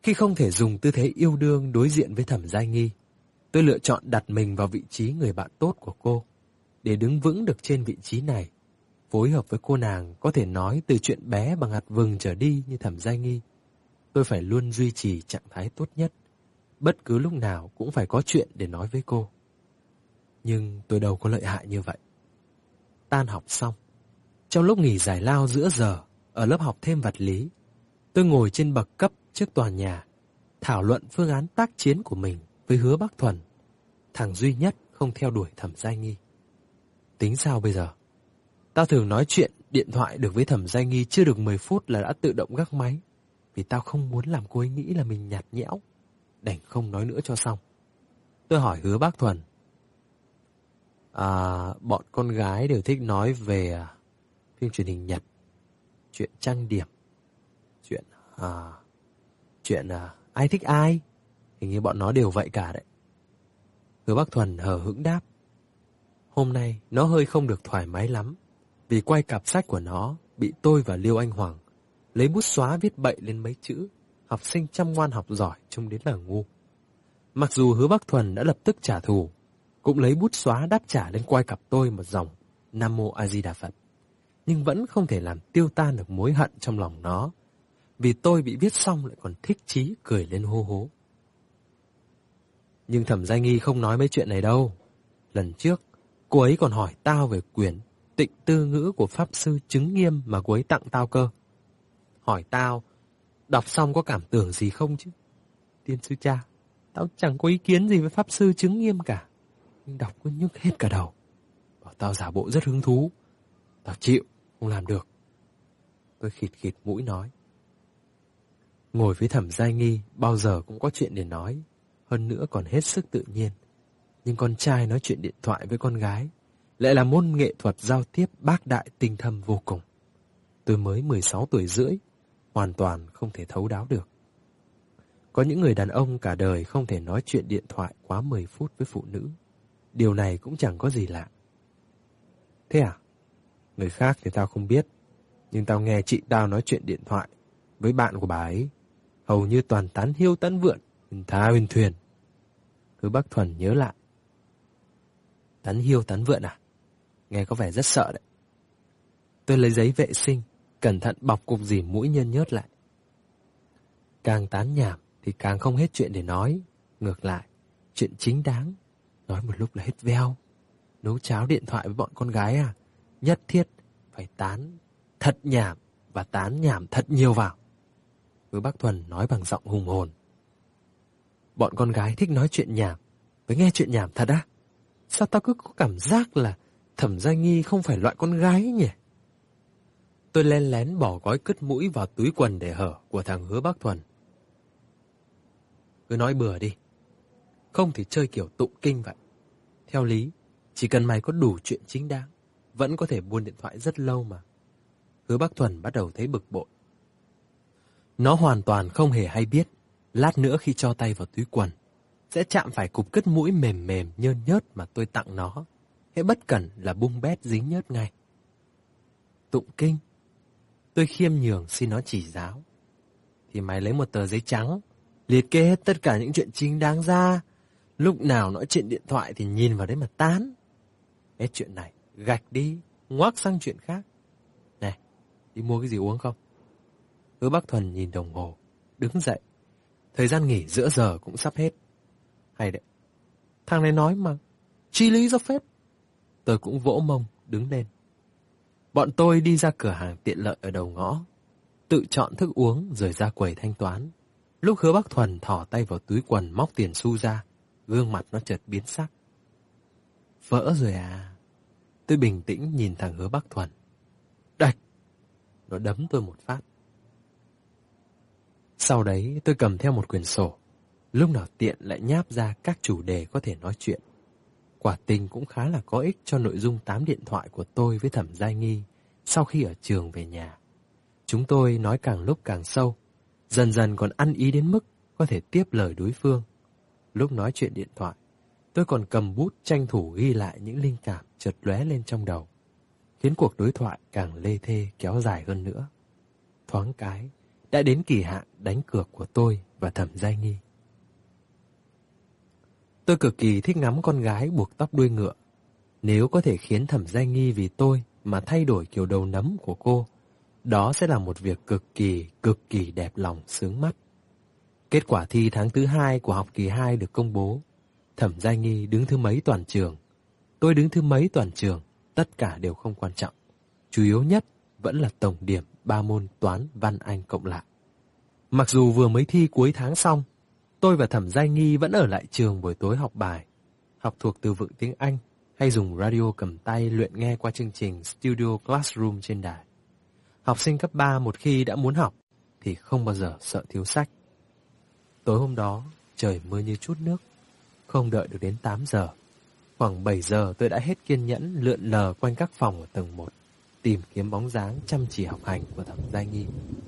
Khi không thể dùng tư thế yêu đương đối diện với Thẩm Giai Nghi, tôi lựa chọn đặt mình vào vị trí người bạn tốt của cô. Để đứng vững được trên vị trí này, phối hợp với cô nàng có thể nói từ chuyện bé bằng hạt vừng trở đi như Thẩm Giai Nghi, tôi phải luôn duy trì trạng thái tốt nhất. Bất cứ lúc nào cũng phải có chuyện để nói với cô. Nhưng tôi đâu có lợi hại như vậy. Tan học xong, trong lúc nghỉ giải lao giữa giờ ở lớp học thêm vật lý, tôi ngồi trên bậc cấp trước tòa nhà, thảo luận phương án tác chiến của mình với Hứa Bắc Thuần, thằng duy nhất không theo đuổi Thẩm Giai Nghi. Tính sao bây giờ? Tao thường nói chuyện điện thoại được với Thẩm Giai Nghi chưa được 10 phút là đã tự động gác máy, vì tao không muốn làm cô ấy nghĩ là mình nhạt nhẽo. Đành không nói nữa cho xong. Tôi hỏi Hứa Bắc Thuần. Bọn con gái đều thích nói về phim truyền hình Nhật, chuyện trang điểm, chuyện ai thích ai. Hình như bọn nó đều vậy cả đấy. Hứa Bắc Thuần hờ hững đáp. Hôm nay nó hơi không được thoải mái lắm, vì quay cặp sách của nó bị tôi và Liêu Anh Hoàng lấy bút xóa viết bậy lên mấy chữ học sinh chăm ngoan học giỏi trông đến là ngu. Mặc dù Hứa Bắc Thuần đã lập tức trả thù, cũng lấy bút xóa đáp trả lên quai cặp tôi một dòng Nam Mô A Di Đà Phật, nhưng vẫn không thể làm tiêu tan được mối hận trong lòng nó, vì tôi bị viết xong lại còn thích chí cười lên hô hố. Nhưng Thẩm Giai Nghi không nói mấy chuyện này đâu. Lần trước, cô ấy còn hỏi tao về quyển Tịnh Tư Ngữ của Pháp Sư Chứng Nghiêm mà cô ấy tặng tao cơ. Hỏi tao, đọc xong có cảm tưởng gì không chứ? Tiên sư cha, tao chẳng có ý kiến gì với Pháp Sư Chứng Nghiêm cả, nhưng đọc cứ nhức hết cả đầu. Bảo tao giả bộ rất hứng thú. Tao chịu, không làm được. Tôi khịt khịt mũi nói. Ngồi với Thẩm Giai Nghi bao giờ cũng có chuyện để nói, hơn nữa còn hết sức tự nhiên. Nhưng con trai nói chuyện điện thoại với con gái lại là môn nghệ thuật giao tiếp bác đại tinh thâm vô cùng. Tôi mới 16 tuổi rưỡi, hoàn toàn không thể thấu đáo được. Có những người đàn ông cả đời không thể nói chuyện điện thoại quá 10 phút với phụ nữ. Điều này cũng chẳng có gì lạ. Thế à? Người khác thì tao không biết, nhưng tao nghe chị tao nói chuyện điện thoại với bạn của bà ấy, hầu như toàn tán hiêu tán vượn, huyền thá huyền thuyền. Hứa Bắc Thuần nhớ lại. Tán hiêu tán vượn à? Nghe có vẻ rất sợ đấy. Tôi lấy giấy vệ sinh, cẩn thận bọc cục dì mũi nhơn nhớt lại. Càng tán nhảm thì càng không hết chuyện để nói. Ngược lại, chuyện chính đáng nói một lúc là hết veo. Nấu cháo điện thoại với bọn con gái à? Nhất thiết phải tán thật nhảm và tán nhảm thật nhiều vào. Hứa Bắc Thuần nói bằng giọng hùng hồn. Bọn con gái thích nói chuyện nhảm với nghe chuyện nhảm thật á? Sao tao cứ có cảm giác là Thẩm Giai Nghi không phải loại con gái nhỉ? Tôi len lén bỏ gói cứt mũi vào túi quần để hở của thằng Hứa Bắc Thuần. Cứ nói bừa đi, không thì chơi kiểu tụng kinh vậy. Theo lý, chỉ cần mày có đủ chuyện chính đáng, vẫn có thể buôn điện thoại rất lâu mà. Hứa Bắc Thuần bắt đầu thấy bực bội. Nó hoàn toàn không hề hay biết, lát nữa khi cho tay vào túi quần, sẽ chạm phải cục cứt mũi mềm mềm nhơn nhớt mà tôi tặng nó. Hễ bất cẩn là bung bét dính nhớt ngay. Tụng kinh? Tôi khiêm nhường xin nó chỉ giáo. Thì mày lấy một tờ giấy trắng, liệt kê hết tất cả những chuyện chính đáng ra. Lúc nào nói chuyện điện thoại thì nhìn vào đấy mà tán. Hết chuyện này, gạch đi, ngoác sang chuyện khác. Này, đi mua cái gì uống không? Hứa Bắc Thuần nhìn đồng hồ, đứng dậy. Thời gian nghỉ giữa giờ cũng sắp hết. Hay đấy, thằng này nói mà, chi lý do phép. Tôi cũng vỗ mông, đứng lên. Bọn tôi đi ra cửa hàng tiện lợi ở đầu ngõ, tự chọn thức uống rồi ra quầy thanh toán. Lúc Hứa Bắc Thuần thỏ tay vào túi quần móc tiền xu ra, gương mặt nó chợt biến sắc. Vỡ rồi à? Tôi bình tĩnh nhìn thằng Hứa Bắc Thuần. Đạch! Nó đấm tôi một phát. Sau đấy tôi cầm theo một quyển sổ, lúc nào tiện lại nháp ra các chủ đề có thể nói chuyện. Quả tình cũng khá là có ích cho nội dung 8 điện thoại của tôi với Thẩm Giai Nghi sau khi ở trường về nhà. Chúng tôi nói càng lúc càng sâu, dần dần còn ăn ý đến mức có thể tiếp lời đối phương. Lúc nói chuyện điện thoại, tôi còn cầm bút tranh thủ ghi lại những linh cảm chợt lóe lên trong đầu, khiến cuộc đối thoại càng lê thê kéo dài hơn nữa. Thoáng cái, đã đến kỳ hạn đánh cược của tôi và Thẩm Giai Nghi. Tôi cực kỳ thích ngắm con gái buộc tóc đuôi ngựa. Nếu có thể khiến Thẩm Giai Nghi vì tôi mà thay đổi kiểu đầu nấm của cô, đó sẽ là một việc cực kỳ đẹp lòng sướng mắt. Kết quả thi tháng thứ 2 của học kỳ 2 được công bố. Thẩm Giai Nghi đứng thứ mấy toàn trường. Tôi đứng thứ mấy toàn trường, tất cả đều không quan trọng. Chủ yếu nhất vẫn là tổng điểm 3 môn toán, văn, anh cộng lại. Mặc dù vừa mới thi cuối tháng xong, tôi và Thẩm Giai Nghi vẫn ở lại trường buổi tối học bài, học thuộc từ vựng tiếng Anh hay dùng radio cầm tay luyện nghe qua chương trình Studio Classroom trên đài. Học sinh cấp 3 một khi đã muốn học thì không bao giờ sợ thiếu sách. Tối hôm đó, trời mưa như chút nước, không đợi được đến 8 giờ. Khoảng 7 giờ tôi đã hết kiên nhẫn lượn lờ quanh các phòng ở tầng 1, tìm kiếm bóng dáng chăm chỉ học hành của Thẩm Giai Nghi.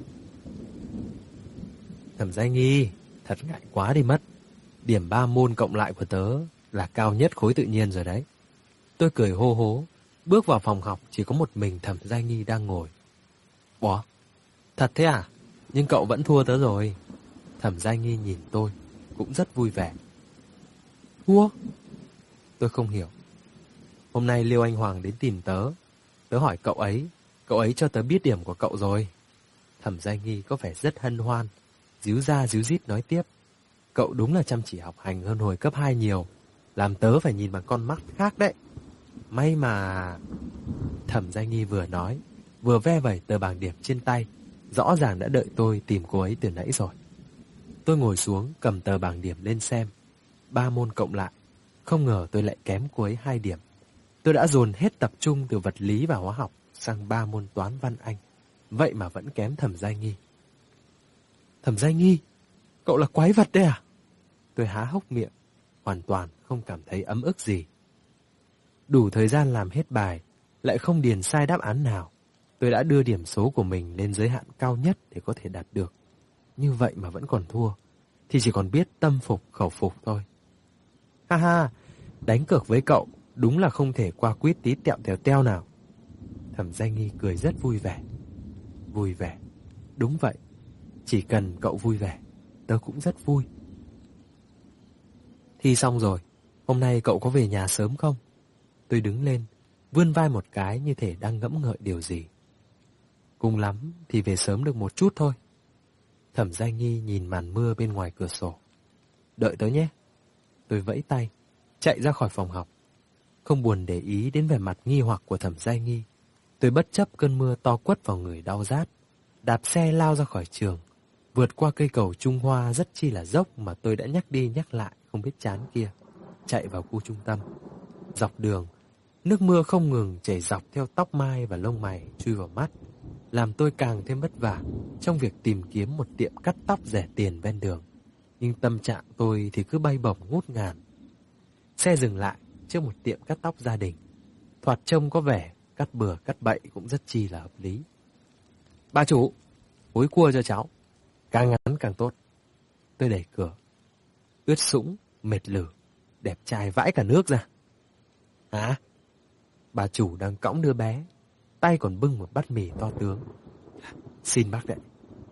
Thẩm Giai Nghi, thật ngại quá đi mất. Điểm 3 môn cộng lại của tớ là cao nhất khối tự nhiên rồi đấy. Tôi cười hô hố, bước vào phòng học chỉ có một mình Thẩm Giai Nghi đang ngồi. Ủa? Thật thế à? Nhưng cậu vẫn thua tớ rồi. Thẩm Giai Nghi nhìn tôi, cũng rất vui vẻ. Thua? Tôi không hiểu. Hôm nay Liêu Anh Hoàng đến tìm tớ. Tớ hỏi cậu ấy cho tớ biết điểm của cậu rồi. Thẩm Giai Nghi có vẻ rất hân hoan, díu ra díu dít nói tiếp. Cậu đúng là chăm chỉ học hành hơn hồi cấp 2 nhiều, làm tớ phải nhìn bằng con mắt khác đấy. May mà... Thẩm Giai Nghi vừa nói, vừa ve vẩy tờ bảng điểm trên tay, rõ ràng đã đợi tôi tìm cô ấy từ nãy rồi. Tôi ngồi xuống cầm tờ bảng điểm lên xem. 3 môn cộng lại, không ngờ tôi lại kém cô ấy 2 điểm. Tôi đã dồn hết tập trung từ vật lý và hóa học sang 3 môn toán, văn, anh, vậy mà vẫn kém Thẩm Giai Nghi. Thẩm Giai Nghi, cậu là quái vật đấy à? Tôi há hốc miệng, hoàn toàn không cảm thấy ấm ức gì. Đủ thời gian làm hết bài, lại không điền sai đáp án nào. Tôi đã đưa điểm số của mình lên giới hạn cao nhất để có thể đạt được. Như vậy mà vẫn còn thua, thì chỉ còn biết tâm phục khẩu phục thôi. Ha ha, đánh cược với cậu đúng là không thể qua quýt tí tẹo tèo teo nào. Thẩm Giai Nghi cười rất vui vẻ. Vui vẻ, đúng vậy. Chỉ cần cậu vui vẻ, tớ cũng rất vui. Thi xong rồi, hôm nay cậu có về nhà sớm không? Tôi đứng lên, vươn vai một cái như thể đang ngẫm ngợi điều gì. Cùng lắm thì về sớm được một chút thôi. Thẩm Giai Nghi nhìn màn mưa bên ngoài cửa sổ. Đợi tớ nhé. Tôi vẫy tay, chạy ra khỏi phòng học. Không buồn để ý đến vẻ mặt nghi hoặc của Thẩm Giai Nghi, tôi bất chấp cơn mưa to quất vào người đau rát, đạp xe lao ra khỏi trường, vượt qua cây cầu Trung Hoa rất chi là dốc mà tôi đã nhắc đi nhắc lại không biết chán kia, chạy vào khu trung tâm. Dọc đường, nước mưa không ngừng chảy dọc theo tóc mai và lông mày chui vào mắt, làm tôi càng thêm vất vả trong việc tìm kiếm một tiệm cắt tóc rẻ tiền ven đường. Nhưng tâm trạng tôi thì cứ bay bổng ngút ngàn. Xe dừng lại trước một tiệm cắt tóc gia đình. Thoạt trông có vẻ cắt bừa cắt bậy cũng rất chi là hợp lý. Bà chủ, húi cua cho cháu, càng ngắn càng tốt. Tôi đẩy cửa, ướt sũng, mệt lử, đẹp trai vãi cả nước ra. Hả? Bà chủ đang cõng đứa bé, tay còn bưng một bát mì to tướng. Xin bác đấy.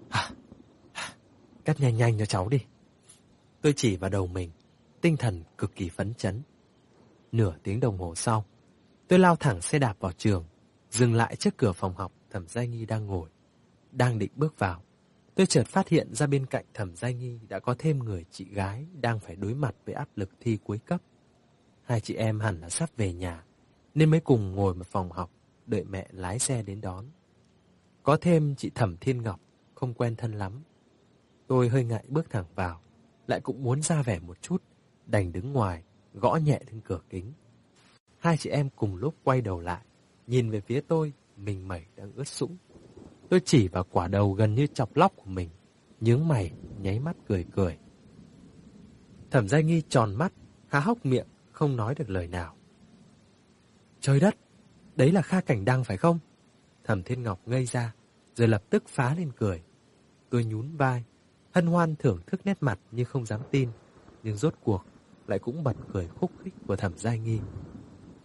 Cắt nhanh nhanh cho cháu đi. Tôi chỉ vào đầu mình, tinh thần cực kỳ phấn chấn. Nửa tiếng đồng hồ sau, tôi lao thẳng xe đạp vào trường, dừng lại trước cửa phòng học Thẩm Giai Nghi đang ngồi. Đang định bước vào, tôi chợt phát hiện ra bên cạnh Thẩm Giai Nghi đã có thêm người chị gái đang phải đối mặt với áp lực thi cuối cấp. Hai chị em hẳn là sắp về nhà, nên mới cùng ngồi một phòng học, đợi mẹ lái xe đến đón. Có thêm chị Thẩm Thiên Ngọc, không quen thân lắm. Tôi hơi ngại bước thẳng vào, lại cũng muốn ra vẻ một chút, đành đứng ngoài, gõ nhẹ lên cửa kính. Hai chị em cùng lúc quay đầu lại, nhìn về phía tôi, mình mẩy đang ướt sũng. Tôi chỉ vào quả đầu gần như chọc lóc của mình, nhướng mày, nháy mắt cười cười. Thẩm Giai Nghi tròn mắt, há hốc miệng, không nói được lời nào. Trời đất, đấy là Kha Cảnh Đăng phải không? Thẩm Thiên Ngọc ngây ra, rồi lập tức phá lên cười. Tôi nhún vai, hân hoan thưởng thức nét mặt như không dám tin, nhưng rốt cuộc lại cũng bật cười khúc khích của Thẩm Giai Nghi.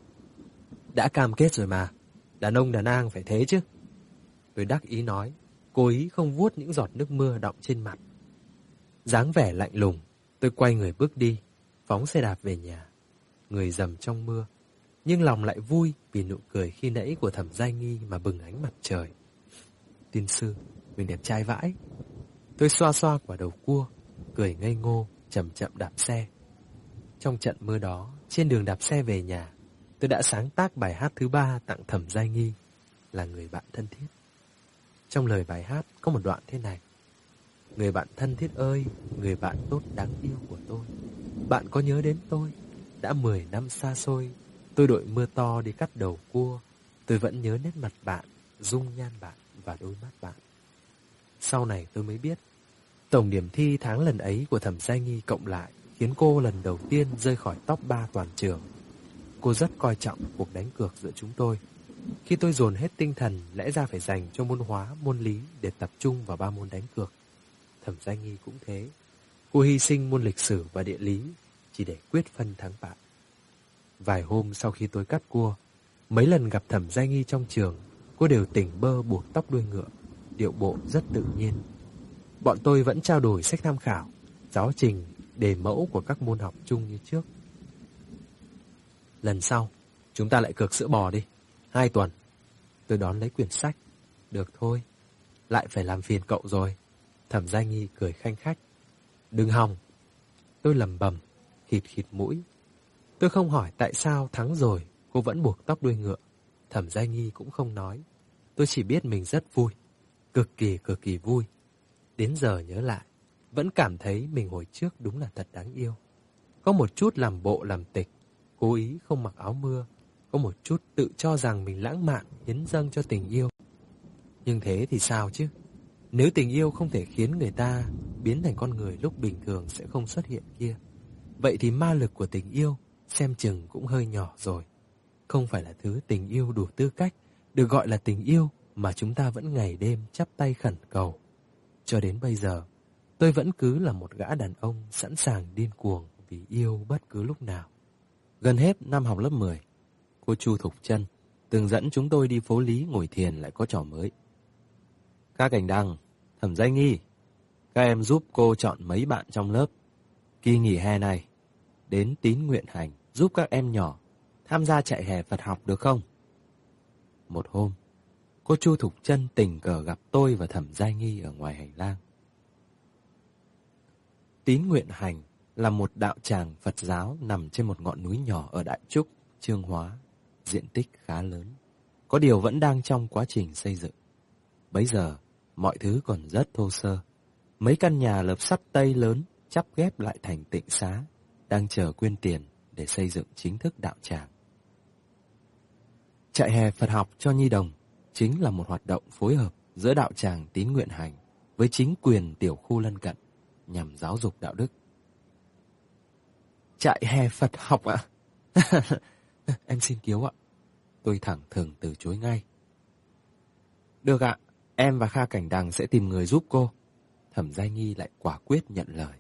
Đã cam kết rồi mà, đàn ông đàn an phải thế chứ. Tôi đắc ý nói, Cố ý không vuốt những giọt nước mưa đọng trên mặt. Dáng vẻ lạnh lùng, tôi quay người bước đi, phóng xe đạp về nhà. Người dầm trong mưa, nhưng lòng lại vui vì nụ cười khi nãy của Thẩm Giai Nghi mà bừng ánh mặt trời. Tiên sư, mình đẹp trai vãi. Tôi xoa xoa quả đầu cua, cười ngây ngô, chậm chậm đạp xe. Trong trận mưa đó, trên đường đạp xe về nhà, tôi đã sáng tác bài hát thứ 3 tặng Thẩm Giai Nghi, là người bạn thân thiết. Trong lời bài hát có một đoạn thế này: người bạn thân thiết ơi, người bạn tốt đáng yêu của tôi, bạn có nhớ đến tôi? Đã 10 năm xa xôi, tôi đội mưa to đi cắt đầu cua, tôi vẫn nhớ nét mặt bạn, dung nhan bạn và đôi mắt bạn. Sau này tôi mới biết, tổng điểm thi tháng lần ấy của Thẩm Giai Nghi cộng lại khiến cô lần đầu tiên rơi khỏi top 3 toàn trường. Cô rất coi trọng cuộc đánh cược giữa chúng tôi. Khi tôi dồn hết tinh thần lẽ ra phải dành cho môn hóa, môn lý để tập trung vào 3 môn đánh cược, Thẩm Giai Nghi cũng thế. Cô hy sinh môn lịch sử và địa lý chỉ để quyết phân thắng bại. Vài hôm sau khi tôi cắt cua, mấy lần gặp Thẩm Giai Nghi trong trường, cô đều tỉnh bơ buộc tóc đuôi ngựa, điệu bộ rất tự nhiên. Bọn tôi vẫn trao đổi sách tham khảo, giáo trình, đề mẫu của các môn học chung như trước. Lần sau, chúng ta lại cược sữa bò đi, 2 tuần. Tôi đón lấy quyển sách. Được thôi, lại phải làm phiền cậu rồi. Thẩm Giai Nghi cười khanh khách. Đừng hòng. Tôi lẩm bẩm, khịt khịt mũi. Tôi không hỏi tại sao thắng rồi cô vẫn buộc tóc đuôi ngựa. Thẩm Giai Nghi cũng không nói. Tôi chỉ biết mình rất vui, cực kỳ vui. Đến giờ nhớ lại, vẫn cảm thấy mình hồi trước đúng là thật đáng yêu. Có một chút làm bộ làm tịch, cố ý không mặc áo mưa, có một chút tự cho rằng mình lãng mạn, hiến dâng cho tình yêu. Nhưng thế thì sao chứ? Nếu tình yêu không thể khiến người ta biến thành con người lúc bình thường sẽ không xuất hiện kia, vậy thì ma lực của tình yêu xem chừng cũng hơi nhỏ rồi. Không phải là thứ tình yêu đủ tư cách được gọi là tình yêu mà chúng ta vẫn ngày đêm chắp tay khẩn cầu. Cho đến bây giờ, tôi vẫn cứ là một gã đàn ông sẵn sàng điên cuồng vì yêu bất cứ lúc nào. Gần hết năm học lớp 10, cô Chu Thục Trân từng dẫn chúng tôi đi phố Lý ngồi thiền lại có trò mới. Các Cảnh Đăng, Thẩm Giai Nghi, các em giúp cô chọn mấy bạn trong lớp. Kỳ nghỉ hè này, đến Tín Nguyện Hành giúp các em nhỏ tham gia chạy hè Phật học được không? Một hôm, cô Chu Thục Trân tình cờ gặp tôi và Thẩm Giai Nghi ở ngoài hành lang. Tín Nguyện Hành là một đạo tràng Phật giáo nằm trên một ngọn núi nhỏ ở Đại Trúc, Chương Hóa, diện tích khá lớn. Có điều vẫn đang trong quá trình xây dựng. Bấy giờ, mọi thứ còn rất thô sơ. Mấy căn nhà lợp sắt Tây lớn chắp ghép lại thành tịnh xá, đang chờ quyên tiền để xây dựng chính thức đạo tràng. Chạy hè Phật học cho nhi đồng chính là một hoạt động phối hợp giữa đạo tràng Tín Nguyện Hành với chính quyền tiểu khu lân cận nhằm giáo dục đạo đức. Chạy hè Phật học ạ? Em xin kiếu ạ. Tôi thẳng thừng từ chối ngay. Được ạ, em và Kha Cảnh Đằng sẽ tìm người giúp cô. Thẩm Giai Nghi lại quả quyết nhận lời.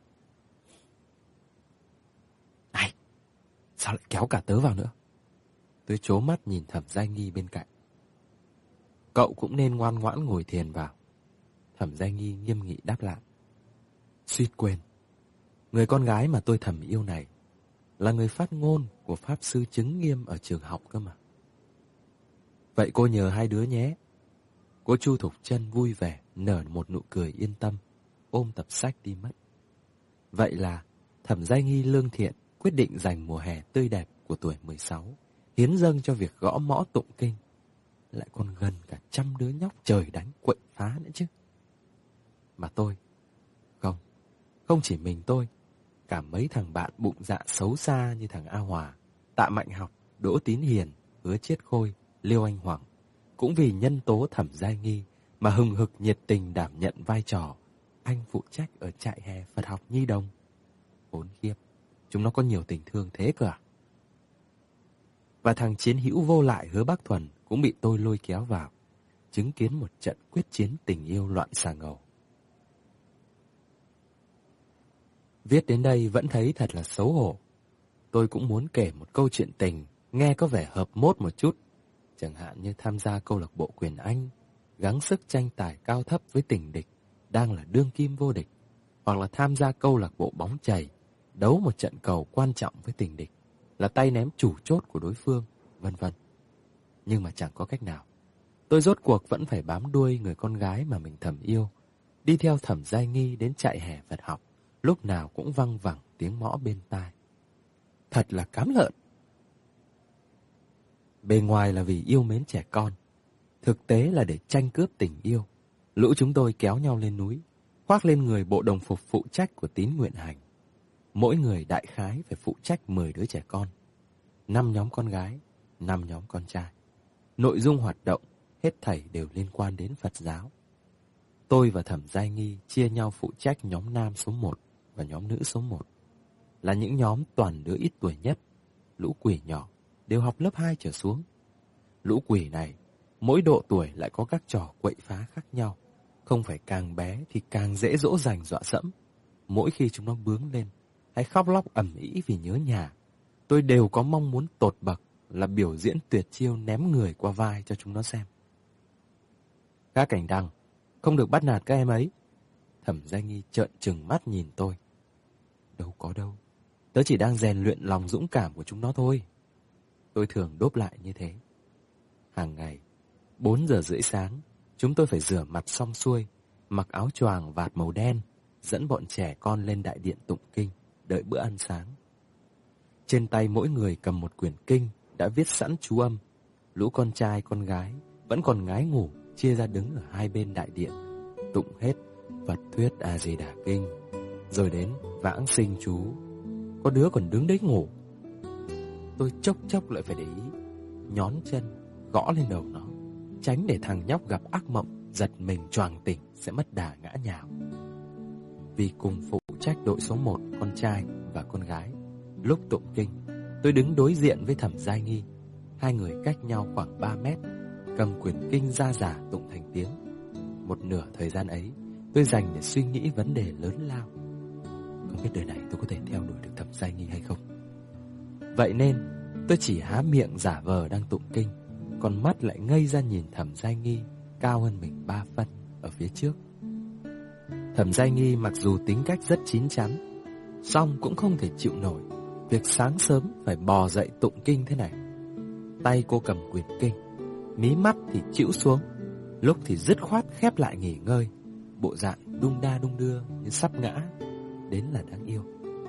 Này, sao lại kéo cả tớ vào nữa? Tôi trố mắt nhìn Thẩm Giai Nghi bên cạnh. Cậu cũng nên ngoan ngoãn ngồi thiền vào. Thẩm Giai Nghi nghiêm nghị đáp lại. Suýt quên, người con gái mà tôi thầm yêu này là người phát ngôn của Pháp Sư Chứng Nghiêm ở trường học cơ mà. Vậy cô nhờ hai đứa nhé. Cô Chu Thục Trân vui vẻ nở một nụ cười yên tâm, ôm tập sách đi mất. Vậy là Thẩm Giai Nghi lương thiện quyết định dành mùa hè tươi đẹp của tuổi 16 hiến dâng cho việc gõ mõ tụng kinh. Lại còn gần cả 100 đứa nhóc trời đánh quậy phá nữa chứ. Mà tôi, không chỉ mình tôi, cả mấy thằng bạn bụng dạ xấu xa như thằng A Hòa, Tạ Mạnh Học, Đỗ Tín Hiền, Hứa Chiết Khôi, Liêu Anh Hoàng cũng vì nhân tố Thẩm Giai Nghi mà hừng hực nhiệt tình đảm nhận vai trò anh phụ trách ở trại hè Phật học nhi đồng. Khốn khiếp, chúng nó có nhiều tình thương thế cơ à? Và thằng chiến hữu vô lại Hứa Bác Thuần cũng bị tôi lôi kéo vào, chứng kiến một trận quyết chiến tình yêu loạn xà ngầu. Viết đến đây vẫn thấy thật là xấu hổ. Tôi cũng muốn kể một câu chuyện tình nghe có vẻ hợp mốt một chút, chẳng hạn như tham gia câu lạc bộ quyền Anh, gắng sức tranh tài cao thấp với tình địch đang là đương kim vô địch, hoặc là tham gia câu lạc bộ bóng chày, đấu một trận cầu quan trọng với tình địch, là tay ném chủ chốt của đối phương, vân vân. Nhưng mà chẳng có cách nào. Tôi rốt cuộc vẫn phải bám đuôi người con gái mà mình thầm yêu, đi theo Thẩm Giai Nghi đến trại hè Phật học, lúc nào cũng văng vẳng tiếng mõ bên tai. Thật là cám lợn. Bề ngoài là vì yêu mến trẻ con, thực tế là để tranh cướp tình yêu. Lũ chúng tôi kéo nhau lên núi, khoác lên người bộ đồng phục phụ trách của tín nguyện hành. Mỗi người đại khái phải phụ trách 10 đứa trẻ con, 5 nhóm con gái, 5 nhóm con trai. Nội dung hoạt động hết thảy đều liên quan đến Phật giáo. Tôi và Thẩm Giai Nghi chia nhau phụ trách nhóm nam số 1 và nhóm nữ số 1. Là những nhóm toàn đứa ít tuổi nhất, lũ quỷ nhỏ, đều học lớp 2 trở xuống. Lũ quỷ này, mỗi độ tuổi lại có các trò quậy phá khác nhau. Không phải càng bé thì càng dễ dỗ dành dọa dẫm. Mỗi khi chúng nó bướng lên hay khóc lóc ầm ĩ vì nhớ nhà, tôi đều có mong muốn tột bậc là biểu diễn tuyệt chiêu ném người qua vai cho chúng nó xem. Các cảnh đăng, không được bắt nạt các em ấy. Thẩm Giai Nghi trợn trừng mắt nhìn tôi. Đâu có đâu, tớ chỉ đang rèn luyện lòng dũng cảm của chúng nó thôi. Tôi thường đốp lại như thế. Hàng ngày, 4 giờ rưỡi sáng, chúng tôi phải rửa mặt xong xuôi, mặc áo choàng vạt màu đen, dẫn bọn trẻ con lên đại điện tụng kinh, đợi bữa ăn sáng. Trên tay mỗi người cầm một quyển kinh đã viết sẵn chú âm. Lũ con trai con gái vẫn còn ngái ngủ, chia ra đứng ở hai bên đại điện, tụng hết Phật thuyết A Di Đà kinh, rồi đến vãng sinh chú. Có đứa còn đứng đấy ngủ. Tôi chốc chốc lại phải để ý, nhón chân gõ lên đầu nó, tránh để thằng nhóc gặp ác mộng giật mình choàng tỉnh sẽ mất đà ngã nhào. Vì cùng phụ trách đội số 1 con trai và con gái, lúc tụng kinh, tôi đứng đối diện với Thẩm Giai Nghi. Hai người cách nhau khoảng 3 mét, cầm quyển kinh ra giả tụng thành tiếng. Một nửa thời gian ấy tôi dành để suy nghĩ vấn đề lớn lao. Không biết đời này tôi có thể theo đuổi được Thẩm Giai Nghi hay không. Vậy nên tôi chỉ há miệng giả vờ đang tụng kinh, còn mắt lại ngây ra nhìn Thẩm Giai Nghi cao hơn mình 3 phân ở phía trước. Thẩm Giai Nghi mặc dù tính cách rất chín chắn, song cũng không thể chịu nổi việc sáng sớm phải bò dậy tụng kinh thế này. Tay cô cầm quyển kinh, mí mắt thì chĩu xuống, lúc thì dứt khoát khép lại nghỉ ngơi, bộ dạng đung đa đung đưa như sắp ngã, đến là đáng yêu.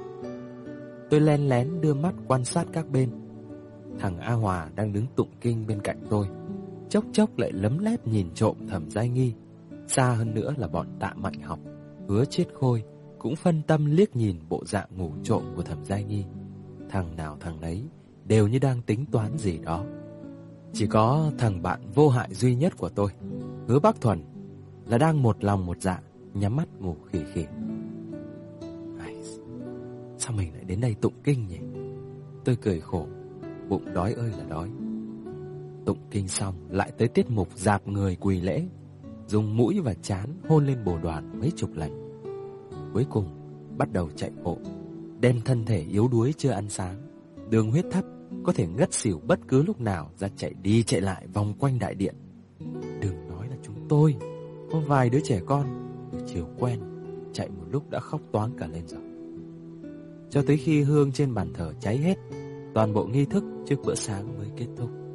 Tôi len lén đưa mắt quan sát các bên. Thằng A Hòa đang đứng tụng kinh bên cạnh tôi, chốc chốc lại lấm lét nhìn trộm Thẩm Giai Nghi. Xa hơn nữa là bọn Tạ Mạnh Học, Hứa Chiết Khôi cũng phân tâm liếc nhìn bộ dạng ngủ trộm của Thẩm Giai Nghi. Thằng nào thằng nấy đều như đang tính toán gì đó. Chỉ có thằng bạn vô hại duy nhất của tôi, Hứa Bắc Thuần, là đang một lòng một dạ nhắm mắt ngủ khỉ khỉ. Sao mình lại đến đây tụng kinh nhỉ? Tôi cười khổ, bụng đói ơi là đói. Tụng kinh xong lại tới tiết mục dạp người quỳ lễ, dùng mũi và trán hôn lên bồ đoàn mấy chục lần. Cuối cùng bắt đầu chạy bộ, đem thân thể yếu đuối chưa ăn sáng, đường huyết thấp, có thể ngất xỉu bất cứ lúc nào ra chạy đi chạy lại vòng quanh đại điện. Đừng nói là chúng tôi, có vài đứa trẻ con từ chiều quen, chạy một lúc đã khóc toáng cả lên rồi. Cho tới khi hương trên bàn thờ cháy hết, toàn bộ nghi thức trước bữa sáng mới kết thúc.